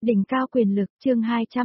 Đỉnh cao quyền lực, chương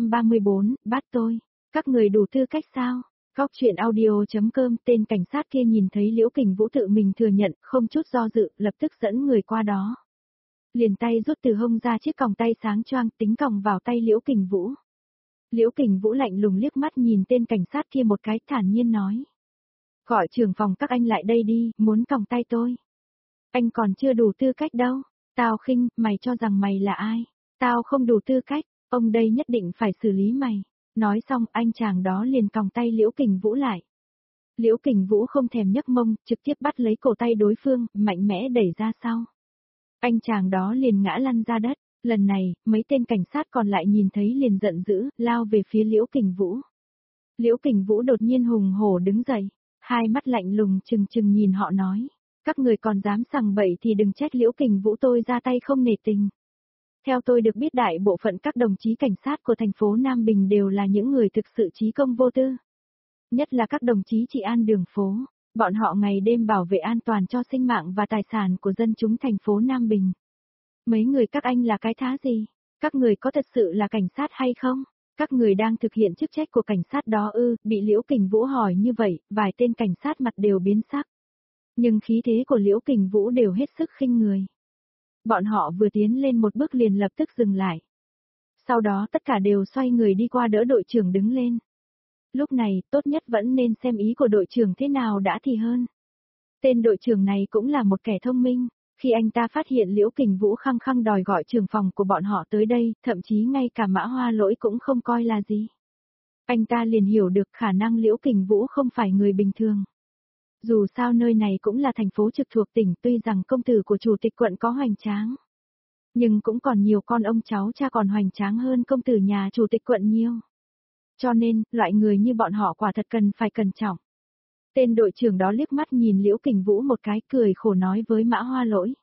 234, bắt tôi. Các người đủ tư cách sao? Góc truyện audio.com. Tên cảnh sát kia nhìn thấy Liễu Kình Vũ tự mình thừa nhận, không chút do dự, lập tức dẫn người qua đó. Liền tay rút từ hông ra chiếc còng tay sáng choang, tính còng vào tay Liễu Kình Vũ. Liễu Kình Vũ lạnh lùng liếc mắt nhìn tên cảnh sát kia một cái, thản nhiên nói. Gọi trưởng phòng các anh lại đây đi, muốn còng tay tôi. Anh còn chưa đủ tư cách đâu. Tao khinh, mày cho rằng mày là ai? Tao không đủ tư cách, ông đây nhất định phải xử lý mày. Nói xong anh chàng đó liền còng tay Liễu Kình Vũ lại. Liễu Kình Vũ không thèm nhấc mông, trực tiếp bắt lấy cổ tay đối phương, mạnh mẽ đẩy ra sau. Anh chàng đó liền ngã lăn ra đất. Lần này, mấy tên cảnh sát còn lại nhìn thấy liền giận dữ, lao về phía Liễu Kình Vũ. Liễu Kình Vũ đột nhiên hùng hổ đứng dậy, hai mắt lạnh lùng trừng trừng nhìn họ nói. Các người còn dám sằng bậy thì đừng trách Liễu Kình Vũ tôi ra tay không nể tình. Theo tôi được biết đại bộ phận các đồng chí cảnh sát của thành phố Nam Bình đều là những người thực sự trí công vô tư. Nhất là các đồng chí trị an đường phố, bọn họ ngày đêm bảo vệ an toàn cho sinh mạng và tài sản của dân chúng thành phố Nam Bình. Mấy người các anh là cái thá gì? Các người có thật sự là cảnh sát hay không? Các người đang thực hiện chức trách của cảnh sát đó ư? Bị Liễu Kình Vũ hỏi như vậy, vài tên cảnh sát mặt đều biến sắc. Nhưng khí thế của Liễu Kình Vũ đều hết sức khinh người. Bọn họ vừa tiến lên một bước liền lập tức dừng lại. Sau đó tất cả đều xoay người đi qua đỡ đội trưởng đứng lên. Lúc này, tốt nhất vẫn nên xem ý của đội trưởng thế nào đã thì hơn. Tên đội trưởng này cũng là một kẻ thông minh, khi anh ta phát hiện Liễu Kình Vũ khăng khăng đòi gọi trưởng phòng của bọn họ tới đây, thậm chí ngay cả Mã Hoa Lỗi cũng không coi là gì. Anh ta liền hiểu được khả năng Liễu Kình Vũ không phải người bình thường. Dù sao nơi này cũng là thành phố trực thuộc tỉnh, tuy rằng công tử của chủ tịch quận có hoành tráng. Nhưng cũng còn nhiều con ông cháu cha còn hoành tráng hơn công tử nhà chủ tịch quận nhiều. Cho nên, loại người như bọn họ quả thật cần phải cẩn trọng. Tên đội trưởng đó liếc mắt nhìn Liễu Kình Vũ một cái cười khổ nói với Mã Hoa Lỗi.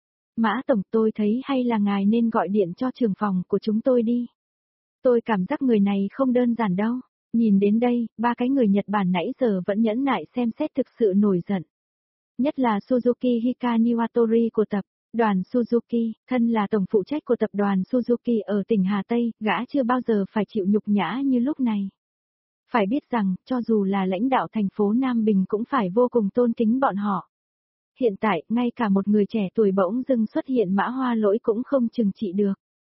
Mã Tổng tôi thấy hay là ngài nên gọi điện cho trưởng phòng của chúng tôi đi. Tôi cảm giác người này không đơn giản đâu. Nhìn đến đây, ba cái người Nhật Bản nãy giờ vẫn nhẫn nại xem xét thực sự nổi giận. Nhất là Suzuki Hikaniwatori của tập đoàn Suzuki, thân là tổng phụ trách của tập đoàn Suzuki ở tỉnh Hà Tây, gã chưa bao giờ phải chịu nhục nhã như lúc này. Phải biết rằng, cho dù là lãnh đạo thành phố Nam Bình cũng phải vô cùng tôn kính bọn họ. Hiện tại, ngay cả một người trẻ tuổi bỗng dưng xuất hiện Mã Hoa Lỗi cũng không trừng trị được.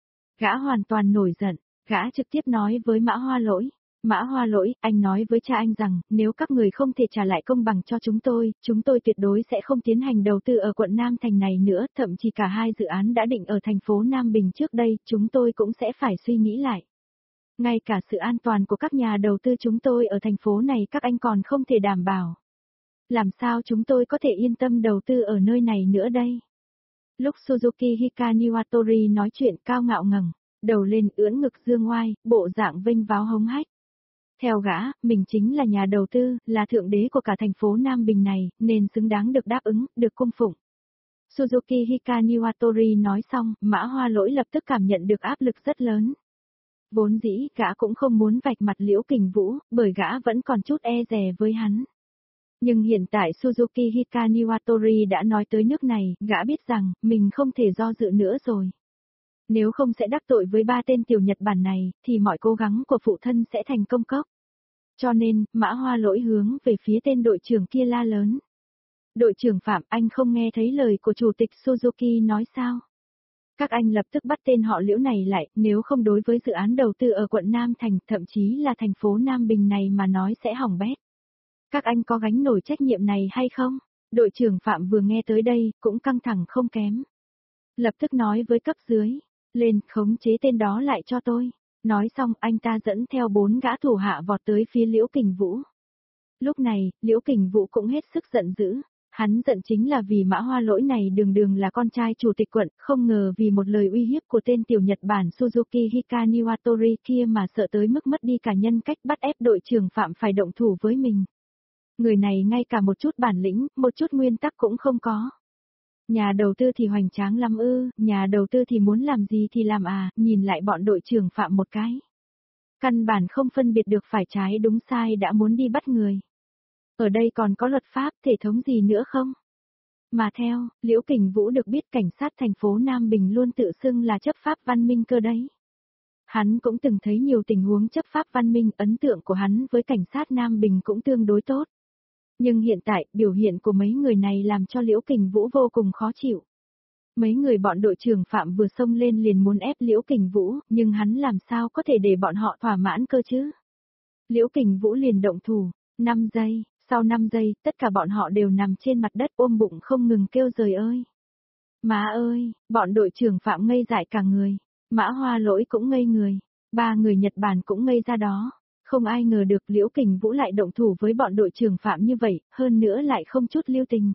Gã hoàn toàn nổi giận, gã trực tiếp nói với Mã Hoa Lỗi. Mã Hoa Lỗi, anh nói với cha anh rằng, nếu các người không thể trả lại công bằng cho chúng tôi tuyệt đối sẽ không tiến hành đầu tư ở quận Nam Thành này nữa, thậm chí cả hai dự án đã định ở thành phố Nam Bình trước đây, chúng tôi cũng sẽ phải suy nghĩ lại. Ngay cả sự an toàn của các nhà đầu tư chúng tôi ở thành phố này các anh còn không thể đảm bảo. Làm sao chúng tôi có thể yên tâm đầu tư ở nơi này nữa đây? Lúc Suzuki Hikaniwatori nói chuyện cao ngạo ngẩng đầu lên ưỡn ngực dương oai, bộ dạng vênh váo hống hách. Theo gã, mình chính là nhà đầu tư, là thượng đế của cả thành phố Nam Bình này, nên xứng đáng được đáp ứng, được cung phụng. Suzuki Hikaniwatori nói xong, Mã Hoa Lỗi lập tức cảm nhận được áp lực rất lớn. Vốn dĩ, gã cũng không muốn vạch mặt Liễu Kình Vũ, bởi gã vẫn còn chút e dè với hắn. Nhưng hiện tại Suzuki Hikaniwatori đã nói tới nước này, gã biết rằng, mình không thể do dự nữa rồi. Nếu không sẽ đắc tội với ba tên tiểu Nhật Bản này, thì mọi cố gắng của phụ thân sẽ thành công cốc. Cho nên, Mã Hoa Lỗi hướng về phía tên đội trưởng kia la lớn. Đội trưởng Phạm, anh không nghe thấy lời của chủ tịch Suzuki nói sao? Các anh lập tức bắt tên họ Liễu này lại, nếu không đối với dự án đầu tư ở quận Nam Thành, thậm chí là thành phố Nam Bình này mà nói sẽ hỏng bét. Các anh có gánh nổi trách nhiệm này hay không? Đội trưởng Phạm vừa nghe tới đây, cũng căng thẳng không kém. Lập tức nói với cấp dưới, lên khống chế tên đó lại cho tôi. Nói xong anh ta dẫn theo 4 gã thủ hạ vọt tới phía Liễu Kình Vũ. Lúc này, Liễu Kình Vũ cũng hết sức giận dữ. Hắn giận chính là vì Mã Hoa Lỗi này đường là con trai chủ tịch quận, không ngờ vì một lời uy hiếp của tên tiểu Nhật Bản Suzuki Hikaniwatori kia mà sợ tới mức mất đi cả nhân cách bắt ép đội trưởng Phạm phải động thủ với mình. Người này ngay cả một chút bản lĩnh, một chút nguyên tắc cũng không có. Nhà đầu tư thì hoành tráng lắm ư, nhà đầu tư thì muốn làm gì thì làm à, nhìn lại bọn đội trưởng Phạm một cái. Căn bản không phân biệt được phải trái đúng sai đã muốn đi bắt người. Ở đây còn có luật pháp, thể thống gì nữa không? Mà theo, Liễu Kình Vũ được biết cảnh sát thành phố Nam Bình luôn tự xưng là chấp pháp văn minh cơ đấy. Hắn cũng từng thấy nhiều tình huống chấp pháp văn minh, ấn tượng của hắn với cảnh sát Nam Bình cũng tương đối tốt. Nhưng hiện tại, biểu hiện của mấy người này làm cho Liễu Kình Vũ vô cùng khó chịu. Mấy người bọn đội trưởng Phạm vừa xông lên liền muốn ép Liễu Kình Vũ, nhưng hắn làm sao có thể để bọn họ thỏa mãn cơ chứ? Liễu Kình Vũ liền động thủ, 5 giây, sau 5 giây, tất cả bọn họ đều nằm trên mặt đất ôm bụng không ngừng kêu giời ơi. Má ơi, bọn đội trưởng Phạm ngây dại cả người, Mã Hoa Lỗi cũng ngây người, 3 người Nhật Bản cũng ngây ra đó. Không ai ngờ được Liễu Kình Vũ lại động thủ với bọn đội trưởng Phạm như vậy, hơn nữa lại không chút lưu tình.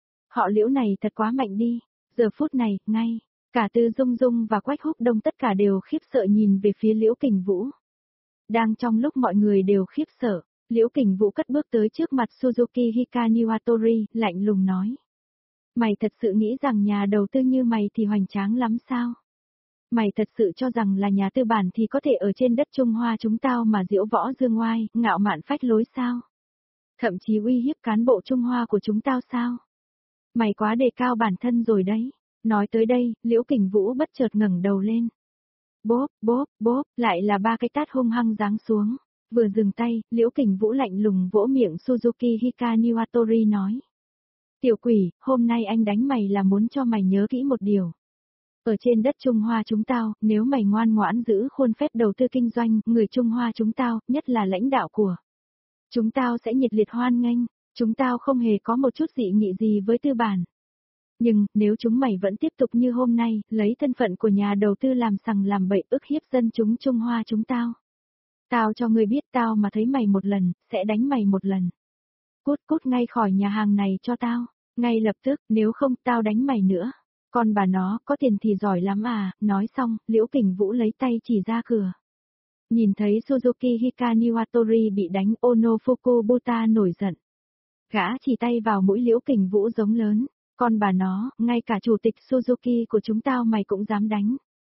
Họ Liễu này thật quá mạnh đi, giờ phút này, ngay, cả Tư Dung Dung và Quách Húc Đông tất cả đều khiếp sợ nhìn về phía Liễu Kình Vũ. Đang trong lúc mọi người đều khiếp sợ, Liễu Kình Vũ cất bước tới trước mặt Suzuki Hikaniwatori, lạnh lùng nói. Mày thật sự nghĩ rằng nhà đầu tư như mày thì hoành tráng lắm sao? Mày thật sự cho rằng là nhà tư bản thì có thể ở trên đất Trung Hoa chúng tao mà diễu võ dương oai, ngạo mạn phách lối sao? Thậm chí uy hiếp cán bộ Trung Hoa của chúng tao sao? Mày quá đề cao bản thân rồi đấy. Nói tới đây, Liễu Kình Vũ bất chợt ngẩng đầu lên. Bốp, bốp, bốp, lại là 3 cái tát hung hăng giáng xuống. Vừa dừng tay, Liễu Kình Vũ lạnh lùng vỗ miệng Suzuki Hikaniwatori nói. Tiểu quỷ, hôm nay anh đánh mày là muốn cho mày nhớ kỹ một điều. Ở trên đất Trung Hoa chúng tao, nếu mày ngoan ngoãn giữ khuôn phép đầu tư kinh doanh, người Trung Hoa chúng tao, nhất là lãnh đạo của chúng tao sẽ nhiệt liệt hoan nghênh, chúng tao không hề có một chút dị nghị gì với tư bản. Nhưng, nếu chúng mày vẫn tiếp tục như hôm nay, lấy thân phận của nhà đầu tư làm sằng làm bậy ức hiếp dân chúng Trung Hoa chúng tao. Tao cho ngươi biết tao mà thấy mày một lần, sẽ đánh mày một lần. Cút cút ngay khỏi nhà hàng này cho tao, ngay lập tức, nếu không tao đánh mày nữa. Con bà nó, có tiền thì giỏi lắm à, nói xong, Liễu Kình Vũ lấy tay chỉ ra cửa. Nhìn thấy Suzuki Hikaniwatori bị đánh, Onofuku Buta nổi giận. Gã chỉ tay vào mũi Liễu Kình Vũ giống lớn, con bà nó, ngay cả chủ tịch Suzuki của chúng tao mày cũng dám đánh.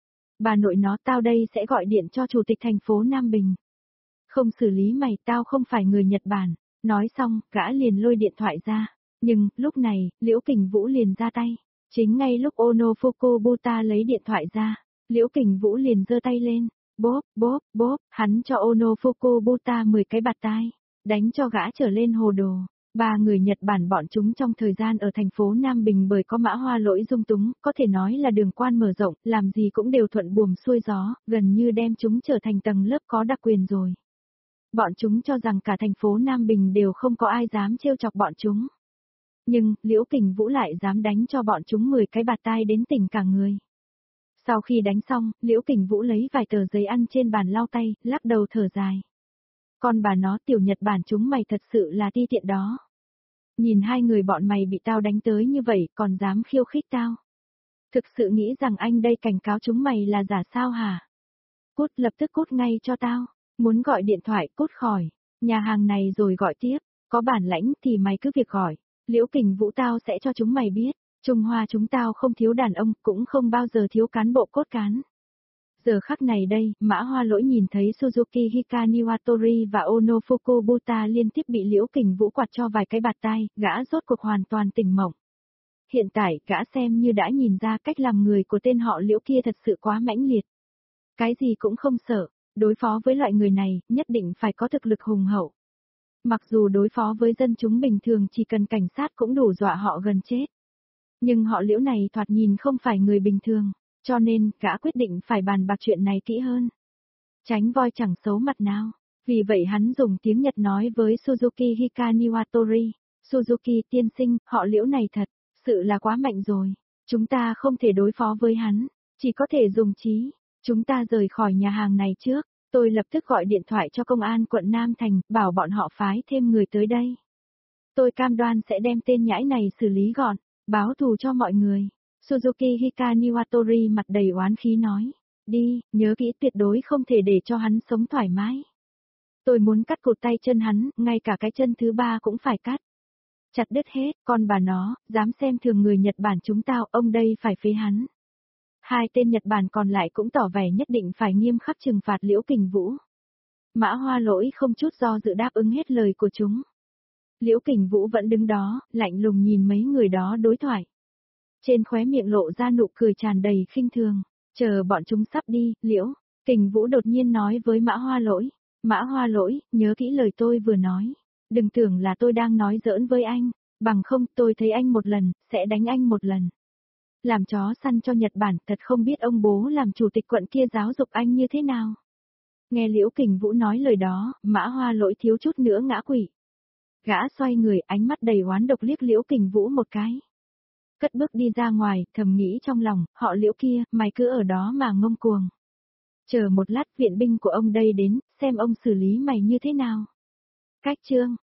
Bà nội nó tao đây sẽ gọi điện cho chủ tịch thành phố Nam Bình. Không xử lý mày tao không phải người Nhật Bản, nói xong, gã liền lôi điện thoại ra. Nhưng, lúc này, Liễu Kình Vũ liền ra tay. Chính ngay lúc Onofuku Buta lấy điện thoại ra, Liễu Kình Vũ liền giơ tay lên, bóp, bóp, bóp, hắn cho Onofuku Buta 10 cái bạt tai, đánh cho gã trở lên hồ đồ. 3 người Nhật Bản bọn chúng trong thời gian ở thành phố Nam Bình bởi có Mã Hoa Lỗi dung túng, có thể nói là đường quan mở rộng, làm gì cũng đều thuận buồm xuôi gió, gần như đem chúng trở thành tầng lớp có đặc quyền rồi. Bọn chúng cho rằng cả thành phố Nam Bình đều không có ai dám trêu chọc bọn chúng. Nhưng, Liễu Kình Vũ lại dám đánh cho bọn chúng 10 cái bạt tai đến tỉnh cả người. Sau khi đánh xong, Liễu Kình Vũ lấy vài tờ giấy ăn trên bàn lau tay, lắc đầu thở dài. Con bà nó tiểu Nhật Bản chúng mày thật sự là ti tiện đó. Nhìn 2 người bọn mày bị tao đánh tới như vậy còn dám khiêu khích tao. Thực sự nghĩ rằng anh đây cảnh cáo chúng mày là giả sao hả? Cút lập tức cút ngay cho tao. Muốn gọi điện thoại cút khỏi nhà hàng này rồi gọi tiếp. Có bản lãnh thì mày cứ việc gọi. Liễu Kình Vũ tao sẽ cho chúng mày biết. Trung Hoa chúng tao không thiếu đàn ông cũng không bao giờ thiếu cán bộ cốt cán. Giờ khắc này đây, Mã Hoa Lỗi nhìn thấy Suzuki Hikaniwatori và Onofuku Buta liên tiếp bị Liễu Kình Vũ quạt cho vài cái bạt tai, gã rốt cuộc hoàn toàn tỉnh mộng. Hiện tại, gã xem như đã nhìn ra cách làm người của tên họ Liễu kia thật sự quá mãnh liệt. Cái gì cũng không sợ, đối phó với loại người này, nhất định phải có thực lực hùng hậu. Mặc dù đối phó với dân chúng bình thường chỉ cần cảnh sát cũng đủ dọa họ gần chết. Nhưng họ Liễu này thoạt nhìn không phải người bình thường. Cho nên, gã quyết định phải bàn bạc chuyện này kỹ hơn. Tránh voi chẳng xấu mặt nào. Vì vậy hắn dùng tiếng Nhật nói với Suzuki Hikaniwatori. Suzuki tiên sinh, họ Liễu này thật, sự là quá mạnh rồi. Chúng ta không thể đối phó với hắn, chỉ có thể dùng trí. Chúng ta rời khỏi nhà hàng này trước. Tôi lập tức gọi điện thoại cho công an quận Nam Thành, bảo bọn họ phái thêm người tới đây. Tôi cam đoan sẽ đem tên nhãi này xử lý gọn, báo thù cho mọi người. Suzuki Hikaniwatori mặt đầy oán khí nói. Đi, nhớ kỹ tuyệt đối không thể để cho hắn sống thoải mái. Tôi muốn cắt cụt tay chân hắn, ngay cả cái chân thứ 3 cũng phải cắt. Chặt đứt hết, con bà nó, dám xem thường người Nhật Bản chúng tao, ông đây phải phế hắn. 2 tên Nhật Bản còn lại cũng tỏ vẻ nhất định phải nghiêm khắc trừng phạt Liễu Kình Vũ. Mã Hoa Lỗi không chút do dự đáp ứng hết lời của chúng. Liễu Kình Vũ vẫn đứng đó, lạnh lùng nhìn mấy người đó đối thoại. Trên khóe miệng lộ ra nụ cười tràn đầy khinh thường, chờ bọn chúng sắp đi, Liễu, Kình Vũ đột nhiên nói với Mã Hoa Lỗi. Mã Hoa Lỗi, nhớ kỹ lời tôi vừa nói. Đừng tưởng là tôi đang nói giỡn với anh, bằng không tôi thấy anh một lần, sẽ đánh anh một lần. Làm chó săn cho Nhật Bản, thật không biết ông bố làm chủ tịch quận kia giáo dục anh như thế nào. Nghe Liễu Kình Vũ nói lời đó, Mã Hoa Lỗi thiếu chút nữa ngã quỵ. Gã xoay người, ánh mắt đầy oán độc liếc Liễu Kình Vũ một cái. Cất bước đi ra ngoài, thầm nghĩ trong lòng, họ Liễu kia, mày cứ ở đó mà ngông cuồng. Chờ một lát viện binh của ông đây đến, xem ông xử lý mày như thế nào. Cách chương